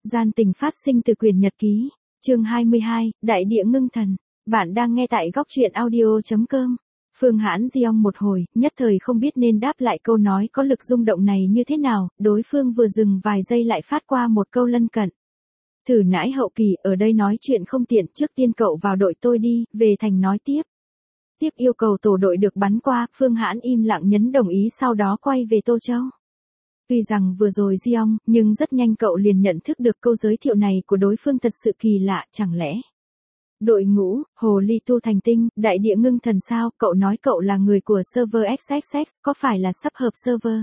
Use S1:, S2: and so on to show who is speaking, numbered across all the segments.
S1: Gian tình phát sinh từ quyển nhật ký. Chương 22, Đại địa ngưng thần. Bạn đang nghe tại góc truyện audio.com. Phương Hãn Giong một hồi, nhất thời không biết nên đáp lại câu nói có lực rung động này như thế nào, đối phương vừa dừng vài giây lại phát qua một câu lân cận. Thử nãi hậu kỳ, ở đây nói chuyện không tiện, trước tiên cậu vào đội tôi đi, về thành nói tiếp. Tiếp yêu cầu tổ đội được bắn qua, Phương Hãn im lặng nhấn đồng ý, sau đó quay về Tô Châu. Tuy rằng vừa rồi Giong, nhưng rất nhanh cậu liền nhận thức được câu giới thiệu này của đối phương thật sự kỳ lạ, chẳng lẽ đội ngũ, hồ ly tu thành tinh, đại địa ngưng thần sao, cậu nói cậu là người của server XXX, có phải là sắp hợp server?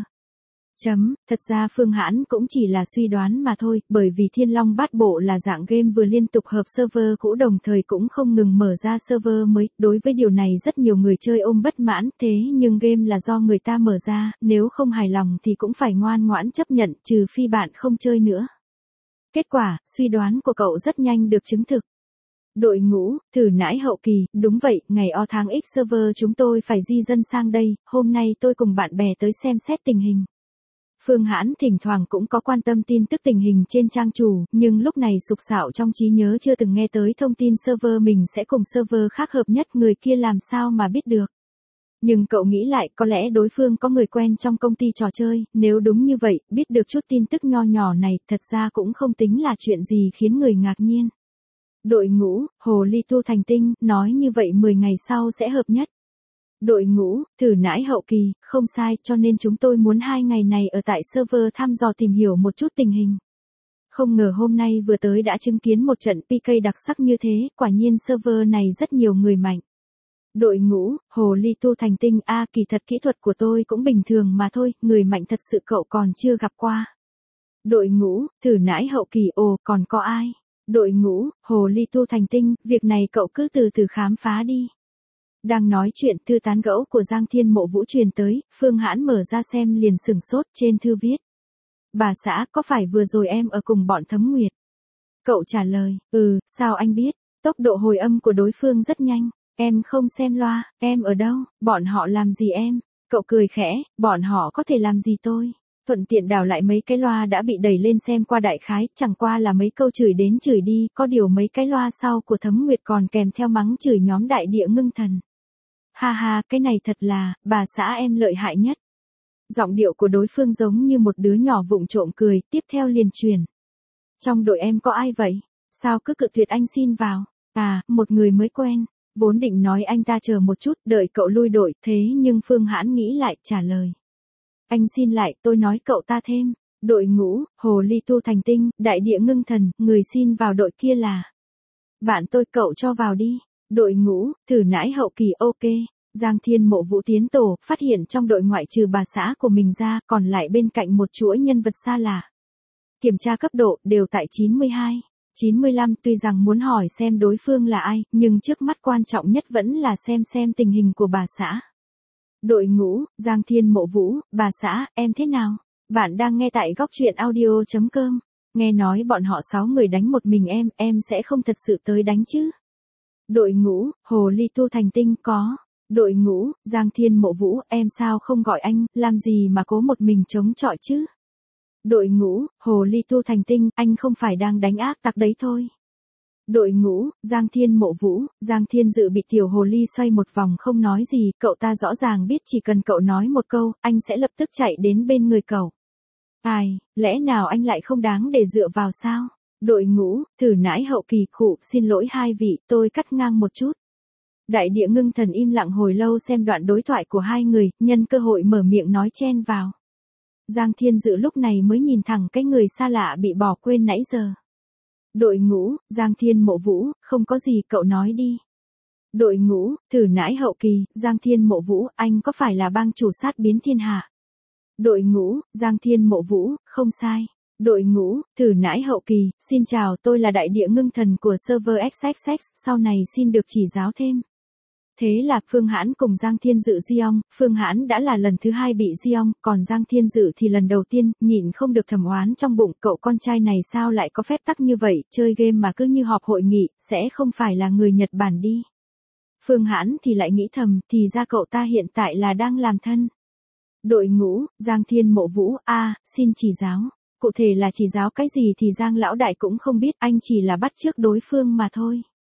S1: Thật ra Phương Hãn cũng chỉ là suy đoán mà thôi, bởi vì Thiên Long Bát Bộ là dạng game vừa liên tục hợp server cũ đồng thời cũng không ngừng mở ra server mới, đối với điều này rất nhiều người chơi ôm bất mãn, thế nhưng game là do người ta mở ra, nếu không hài lòng thì cũng phải ngoan ngoãn chấp nhận, trừ phi bạn không chơi nữa. Kết quả, suy đoán của cậu rất nhanh được chứng thực. Đội ngũ, thử nãi hậu kỳ, đúng vậy, ngày o tháng X server chúng tôi phải di dân sang đây, hôm nay tôi cùng bạn bè tới xem xét tình hình. Phương Hãn thỉnh thoảng cũng có quan tâm tin tức tình hình trên trang chủ, nhưng lúc này sục sạo trong trí nhớ chưa từng nghe tới thông tin server mình sẽ cùng server khác hợp nhất, người kia làm sao mà biết được. Nhưng cậu nghĩ lại, có lẽ đối phương có người quen trong công ty trò chơi, nếu đúng như vậy, biết được chút tin tức nho nhỏ này, thật ra cũng không tính là chuyện gì khiến người ngạc nhiên. Đội ngũ, hồ ly tu thành tinh, nói như vậy 10 ngày sau sẽ hợp nhất. Đội ngũ, thử nãi hậu kỳ, không sai, cho nên chúng tôi muốn 2 ngày này ở tại server thăm dò tìm hiểu một chút tình hình. Không ngờ hôm nay vừa tới đã chứng kiến một trận PK đặc sắc như thế, quả nhiên server này rất nhiều người mạnh. Đội ngũ, hồ ly tu thành tinh, kỳ thật kỹ thuật của tôi cũng bình thường mà thôi, người mạnh thật sự cậu còn chưa gặp qua. Đội ngũ, thử nãi hậu kỳ, còn có ai? Đội ngũ, hồ ly tu thành tinh, việc này cậu cứ từ từ khám phá đi. Đang nói chuyện, thư tán gẫu của Giang Thiên Mộ Vũ truyền tới, Phương Hãn mở ra xem liền sửng sốt, trên thư viết. Bà xã, có phải vừa rồi em ở cùng bọn Thấm Nguyệt? Cậu trả lời, sao anh biết? Tốc độ hồi âm của đối phương rất nhanh. Em không xem loa, em ở đâu, bọn họ làm gì em? Cậu cười khẽ, bọn họ có thể làm gì tôi? Thuận tiện đào lại mấy cái loa đã bị đẩy lên xem qua đại khái, chẳng qua là mấy câu chửi đến chửi đi, có điều mấy cái loa sau của Thấm Nguyệt còn kèm theo mắng chửi nhóm đại địa ngưng thần. Ha ha, cái này thật là, bà xã em lợi hại nhất. Giọng điệu của đối phương giống như một đứa nhỏ vụng trộm cười, tiếp theo liền truyền. Trong đội em có ai vậy? Sao cứ cự tuyệt anh xin vào? Một người mới quen. Vốn định nói anh ta chờ một chút, đợi cậu lui đội, thế nhưng Phương Hãn nghĩ lại, trả lời. Anh xin lại, tôi nói cậu ta thêm. Đội ngũ, hồ ly tu thành tinh, đại địa ngưng thần, người xin vào đội kia là. Bạn tôi, cậu cho vào đi. Đội ngũ, thử nãi hậu kỳ, ok. Giang Thiên Mộ Vũ tiến tổ, phát hiện trong đội ngoại trừ bà xã của mình ra, còn lại bên cạnh một chuỗi nhân vật xa lạ. Kiểm tra cấp độ, đều tại 92. 95, tuy rằng muốn hỏi xem đối phương là ai, nhưng trước mắt quan trọng nhất vẫn là xem tình hình của bà xã. Đội ngũ, Giang Thiên Mộ Vũ, bà xã, em thế nào? Bạn đang nghe tại góc truyện audio.com. Nghe nói bọn họ 6 người đánh một mình em sẽ không thật sự tới đánh chứ? Đội ngũ, hồ ly tu thành tinh, có. Đội ngũ, Giang Thiên Mộ Vũ, em sao không gọi anh, làm gì mà cố một mình chống chọi chứ? Đội ngũ, hồ ly tu thành tinh, anh không phải đang đánh ác tặc đấy thôi. Đội ngũ, Giang Thiên Mộ Vũ, Giang Thiên Dự bị tiểu hồ ly xoay một vòng không nói gì, cậu ta rõ ràng biết chỉ cần cậu nói một câu, anh sẽ lập tức chạy đến bên người cậu. Lẽ nào anh lại không đáng để dựa vào sao? Đội ngũ, thử nãi hậu kỳ, xin lỗi hai vị, tôi cắt ngang một chút. Đại địa ngưng thần im lặng hồi lâu xem đoạn đối thoại của hai người, nhân cơ hội mở miệng nói chen vào. Giang Thiên Dự lúc này mới nhìn thẳng cái người xa lạ bị bỏ quên nãy giờ. Đội ngũ, Giang Thiên Mộ Vũ, không có gì, cậu nói đi. Đội ngũ, thử nãi hậu kỳ, Giang Thiên Mộ Vũ, anh có phải là bang chủ sát biến thiên hạ? Đội ngũ, Giang Thiên Mộ Vũ, không sai. Đội ngũ, thử nãi hậu kỳ, xin chào, tôi là đại địa ngưng thần của server XXX, sau này xin được chỉ giáo thêm. Thế là Phương Hãn cùng Giang Thiên Dự Giong, Phương Hãn đã là lần thứ 2 bị Giong, còn Giang Thiên Dự thì lần đầu tiên, nhịn không được thầm oán trong bụng, cậu con trai này sao lại có phép tắc như vậy, chơi game mà cứ như họp hội nghị, sẽ không phải là người Nhật Bản đi. Phương Hãn thì lại nghĩ thầm, thì ra cậu ta hiện tại là đang làm thân. Đội ngũ, Giang Thiên Mộ Vũ, xin chỉ giáo. cụ thể là chỉ giáo cái gì thì Giang lão đại cũng không biết, anh chỉ là bắt chước đối phương mà thôi.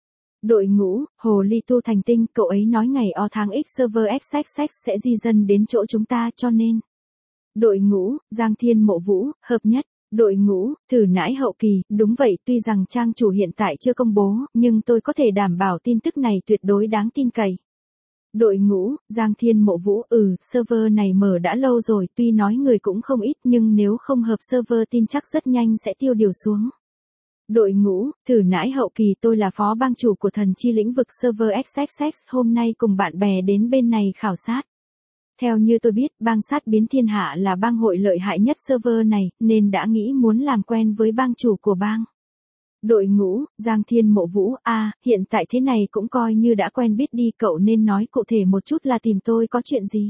S1: Đội ngũ, hồ ly tu thành tinh, cậu ấy nói ngày O tháng X server XXX sẽ di dân đến chỗ chúng ta cho nên. Đội ngũ, Giang Thiên Mộ Vũ, hợp nhất. Đội ngũ, thử nãi hậu kỳ, đúng vậy, tuy rằng trang chủ hiện tại chưa công bố, nhưng tôi có thể đảm bảo tin tức này tuyệt đối đáng tin cậy. Đội ngũ, Giang Thiên Mộ Vũ, server này mở đã lâu rồi, tuy nói người cũng không ít nhưng nếu không hợp server tin chắc rất nhanh sẽ tiêu điều xuống. Đội ngũ, thử nãi hậu kỳ, tôi là phó bang chủ của thần chi lĩnh vực server XXX, hôm nay cùng bạn bè đến bên này khảo sát. Theo như tôi biết, bang sát biến thiên hạ là bang hội lợi hại nhất server này, nên đã nghĩ muốn làm quen với bang chủ của bang. Đội ngũ, Giang Thiên Mộ Vũ, hiện tại thế này cũng coi như đã quen biết đi, cậu nên nói cụ thể một chút là tìm tôi có chuyện gì.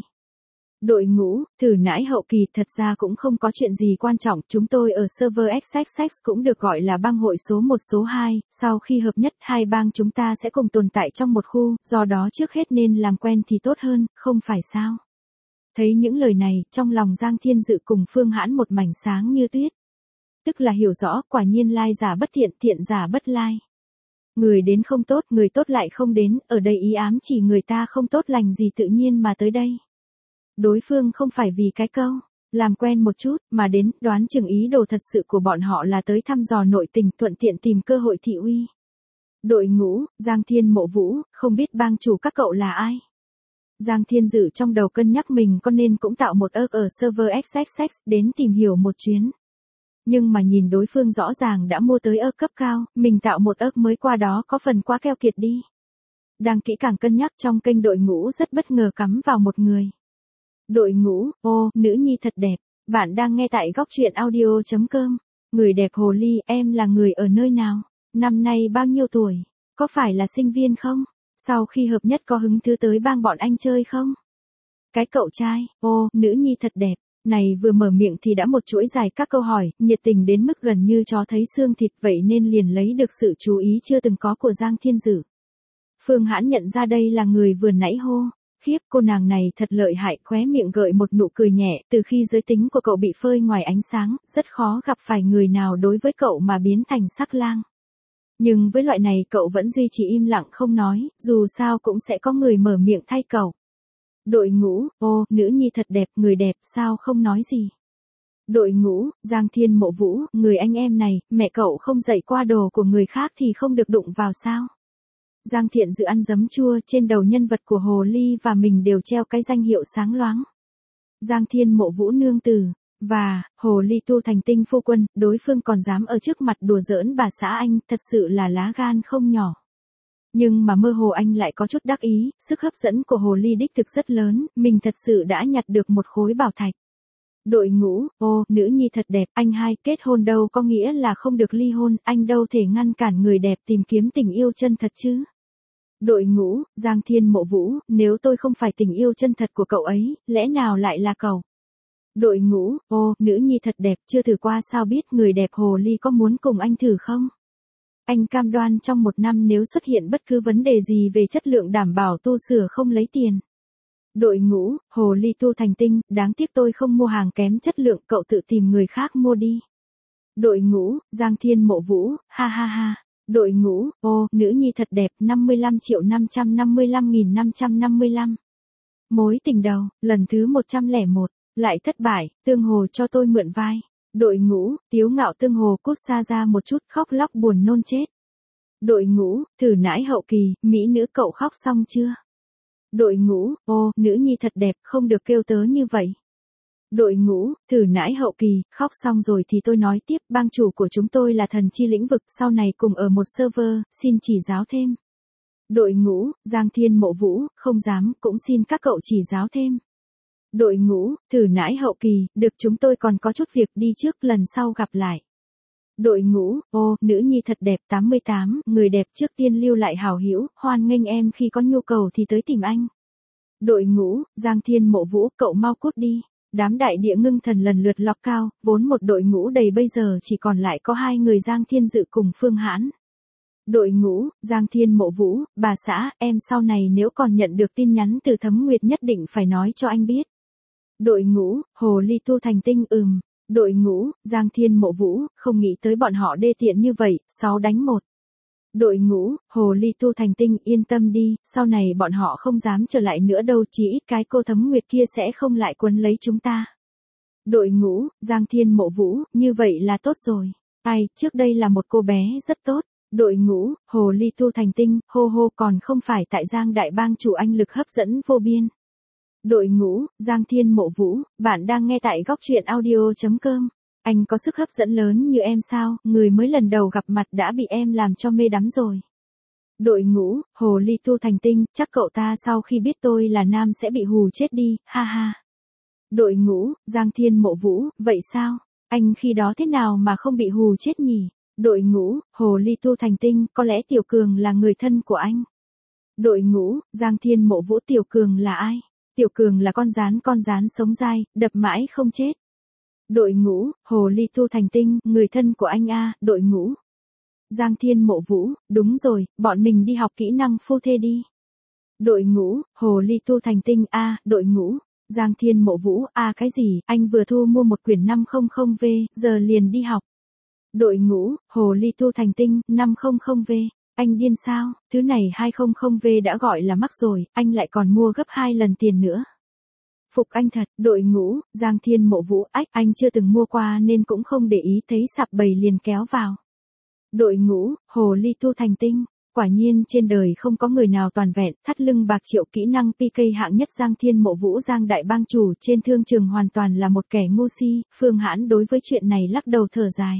S1: Đội ngũ, thử nãi hậu kỳ, thật ra cũng không có chuyện gì quan trọng, chúng tôi ở server XXX cũng được gọi là bang hội số 1 số 2, sau khi hợp nhất hai bang chúng ta sẽ cùng tồn tại trong một khu, do đó trước hết nên làm quen thì tốt hơn, không phải sao. Thấy những lời này, trong lòng Giang Thiên Dự cùng Phương Hãn một mảnh sáng như tuyết. Tức là hiểu rõ, quả nhiên lai giả bất thiện, thiện giả bất lai. Người đến không tốt, người tốt lại không đến, ở đây ý ám chỉ người ta không tốt lành gì tự nhiên mà tới đây. Đối phương không phải vì cái câu, làm quen một chút, mà đến, đoán chừng ý đồ thật sự của bọn họ là tới thăm dò nội tình, thuận tiện tìm cơ hội thị uy. Đội ngũ, Giang Thiên Mộ Vũ, không biết bang chủ các cậu là ai? Giang Thiên Dự trong đầu cân nhắc mình có nên cũng tạo một ớc ở server XXX đến tìm hiểu một chuyến. Nhưng mà nhìn đối phương rõ ràng đã mua tới ớc cấp cao, mình tạo một ớc mới qua đó có phần quá keo kiệt đi. Đang kỹ càng cân nhắc trong kênh đội ngũ rất bất ngờ cắm vào một người. Đội ngũ, nữ nhi thật đẹp, bạn đang nghe tại góc truyện audio.com. Người đẹp hồ ly, em là người ở nơi nào? Năm nay bao nhiêu tuổi? Có phải là sinh viên không? Sau khi hợp nhất có hứng thú tới bang bọn anh chơi không? Cái cậu trai, nữ nhi thật đẹp, này vừa mở miệng thì đã một chuỗi dài các câu hỏi, nhiệt tình đến mức gần như cho thấy xương thịt, vậy nên liền lấy được sự chú ý chưa từng có của Giang Thiên Dự. Phương Hãn nhận ra đây là người vừa nãy hô. Khiếp, cô nàng này thật lợi hại, khóe miệng gợi một nụ cười nhẹ, từ khi giới tính của cậu bị phơi ngoài ánh sáng, rất khó gặp phải người nào đối với cậu mà biến thành sắc lang. Nhưng với loại này cậu vẫn duy trì im lặng không nói, dù sao cũng sẽ có người mở miệng thay cậu. Đội ngũ, nữ nhi thật đẹp, người đẹp, sao không nói gì. Đội ngũ, Giang Thiên Mộ Vũ, người anh em này, mẹ cậu không dạy qua đồ của người khác thì không được đụng vào sao. Giang Thiện Dự ăn giấm chua, trên đầu nhân vật của Hồ Ly và mình đều treo cái danh hiệu sáng loáng. Giang Thiên Mộ Vũ nương tử, và, Hồ Ly tu thành tinh phu quân, đối phương còn dám ở trước mặt đùa giỡn bà xã anh, thật sự là lá gan không nhỏ. Nhưng mà mơ hồ anh lại có chút đắc ý, sức hấp dẫn của Hồ Ly đích thực rất lớn, mình thật sự đã nhặt được một khối bảo thạch. Đội ngũ, nữ nhi thật đẹp, anh hai, kết hôn đâu có nghĩa là không được ly hôn, anh đâu thể ngăn cản người đẹp tìm kiếm tình yêu chân thật chứ. Đội ngũ, Giang Thiên Mộ Vũ, nếu tôi không phải tình yêu chân thật của cậu ấy, lẽ nào lại là cậu? Đội ngũ, nữ nhi thật đẹp, chưa thử qua sao biết, người đẹp Hồ Ly có muốn cùng anh thử không? Anh cam đoan trong 1 năm nếu xuất hiện bất cứ vấn đề gì về chất lượng đảm bảo tu sửa không lấy tiền. Đội ngũ, Hồ Ly tu thành tinh, đáng tiếc tôi không mua hàng kém chất lượng, cậu tự tìm người khác mua đi. Đội ngũ, Giang Thiên Mộ Vũ, ha ha ha. Đội ngũ, nữ nhi thật đẹp, 55.555.555. Mối tình đầu, lần thứ 101, lại thất bại, Tương Hồ cho tôi mượn vai. Đội ngũ, Tiếu Ngạo Tương Hồ cút xa ra một chút, khóc lóc buồn nôn chết. Đội ngũ, thử nãi hậu kỳ, mỹ nữ cậu khóc xong chưa? Đội ngũ, nữ nhi thật đẹp, không được kêu tớ như vậy. Đội ngũ, thử nãi hậu kỳ, khóc xong rồi thì tôi nói tiếp, bang chủ của chúng tôi là thần chi lĩnh vực, sau này cùng ở một server, xin chỉ giáo thêm. Đội ngũ, Giang Thiên Mộ Vũ, không dám, cũng xin các cậu chỉ giáo thêm. Đội ngũ, thử nãi hậu kỳ, được, chúng tôi còn có chút việc đi trước, lần sau gặp lại. Đội ngũ, nữ nhi thật đẹp, 88, người đẹp trước tiên lưu lại hảo hữu, hoan nghênh em khi có nhu cầu thì tới tìm anh. Đội ngũ, Giang Thiên Mộ Vũ, cậu mau cút đi. Đám đại địa ngưng thần lần lượt lọc cao, vốn một đội ngũ đầy bây giờ chỉ còn lại có 2 người Giang Thiên Dự cùng Phương Hãn. Đội ngũ, Giang Thiên Mộ Vũ, bà xã, em sau này nếu còn nhận được tin nhắn từ Thấm Nguyệt nhất định phải nói cho anh biết. Đội ngũ, Hồ Ly tu thành tinh, Đội ngũ, Giang Thiên Mộ Vũ, không nghĩ tới bọn họ đê tiện như vậy, 6 đánh 1. Đội ngũ, Hồ Ly Tu Thành Tinh, yên tâm đi, sau này bọn họ không dám trở lại nữa đâu, chỉ ít cái cô Thấm Nguyệt kia sẽ không lại quấn lấy chúng ta. Đội ngũ, Giang Thiên Mộ Vũ, như vậy là tốt rồi. Ai, trước đây là một cô bé rất tốt. Đội ngũ, Hồ Ly Tu Thành Tinh, hô hô, còn không phải tại Giang Đại Bang chủ anh lực hấp dẫn vô biên. Đội ngũ, Giang Thiên Mộ Vũ, bạn đang nghe tại góc truyện audio.com. Anh có sức hấp dẫn lớn như em sao, người mới lần đầu gặp mặt đã bị em làm cho mê đắm rồi. Đội ngũ, Hồ Ly Tu Thành Tinh, chắc cậu ta sau khi biết tôi là nam sẽ bị hù chết đi, ha ha. Đội ngũ, Giang Thiên Mộ Vũ, vậy sao? Anh khi đó thế nào mà không bị hù chết nhỉ? Đội ngũ, Hồ Ly Tu Thành Tinh, có lẽ Tiểu Cường là người thân của anh. Đội ngũ, Giang Thiên Mộ Vũ, Tiểu Cường là ai? Tiểu Cường là con rán sống dai, đập mãi không chết. Đội ngũ, Hồ Ly Tu Thành Tinh, người thân của anh a. Đội ngũ, Giang Thiên Mộ Vũ, đúng rồi, bọn mình đi học kỹ năng phu thê đi. Đội ngũ, Hồ Ly Tu Thành Tinh a. Đội ngũ, Giang Thiên Mộ Vũ, cái gì, anh vừa thu mua một quyển 500V, giờ liền đi học. Đội ngũ, Hồ Ly Tu Thành Tinh, 500V, anh điên sao, thứ này 200V đã gọi là mắc rồi, anh lại còn mua gấp 2 lần tiền nữa. Phục anh thật. Đội ngũ, Giang Thiên Mộ Vũ, anh chưa từng mua qua nên cũng không để ý, thấy sạp bầy liền kéo vào. Đội ngũ, Hồ Ly Tu Thành Tinh, quả nhiên trên đời không có người nào toàn vẹn, thắt lưng bạc triệu, kỹ năng PK hạng nhất. Giang Thiên Mộ Vũ, Giang Đại Bang chủ trên thương trường hoàn toàn là một kẻ ngu si, Phương Hãn đối với chuyện này lắc đầu thở dài.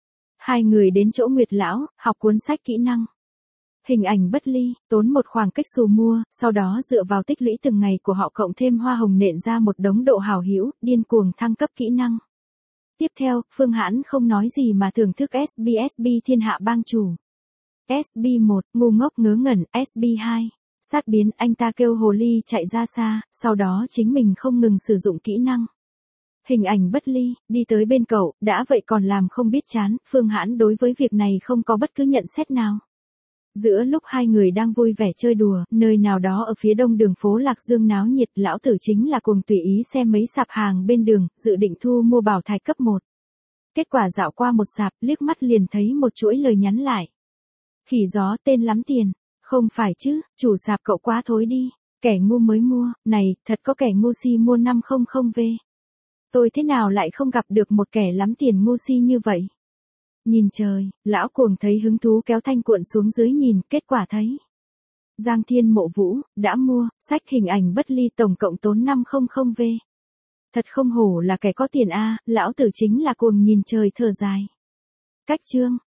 S1: Hai người đến chỗ Nguyệt Lão, học cuốn sách kỹ năng. Hình ảnh bất ly, tốn một khoảng cách xù mua, sau đó dựa vào tích lũy từng ngày của họ cộng thêm hoa hồng nện ra một đống độ hảo hữu, điên cuồng thăng cấp kỹ năng. Tiếp theo, Phương Hãn không nói gì mà thưởng thức SB Thiên Hạ Bang chủ. SB1, ngu ngốc ngớ ngẩn, SB2, sát biến, anh ta kêu hồ ly chạy ra xa, sau đó chính mình không ngừng sử dụng kỹ năng. Hình ảnh bất ly, đi tới bên cậu, đã vậy còn làm không biết chán, Phương Hãn đối với việc này không có bất cứ nhận xét nào. Giữa lúc hai người đang vui vẻ chơi đùa, nơi nào đó ở phía đông đường phố Lạc Dương náo nhiệt, lão tử chính là cùng tùy ý xem mấy sạp hàng bên đường, dự định thu mua bảo thạch cấp 1. Kết quả dạo qua một sạp, liếc mắt liền thấy một chuỗi lời nhắn lại. Khỉ gió, tên lắm tiền. Không phải chứ, chủ sạp cậu quá thối đi. Kẻ ngu mới mua, này, thật có kẻ ngu si mua 500V. Tôi thế nào lại không gặp được một kẻ lắm tiền ngu si như vậy? Nhìn trời, lão cuồng thấy hứng thú kéo thanh cuộn xuống dưới nhìn, kết quả thấy. Giang Thiên Mộ Vũ, đã mua, sách hình ảnh bất ly tổng cộng tốn 500V. Thật không hổ là kẻ có tiền a, lão tử chính là cuồng nhìn trời thở dài. Cách chương.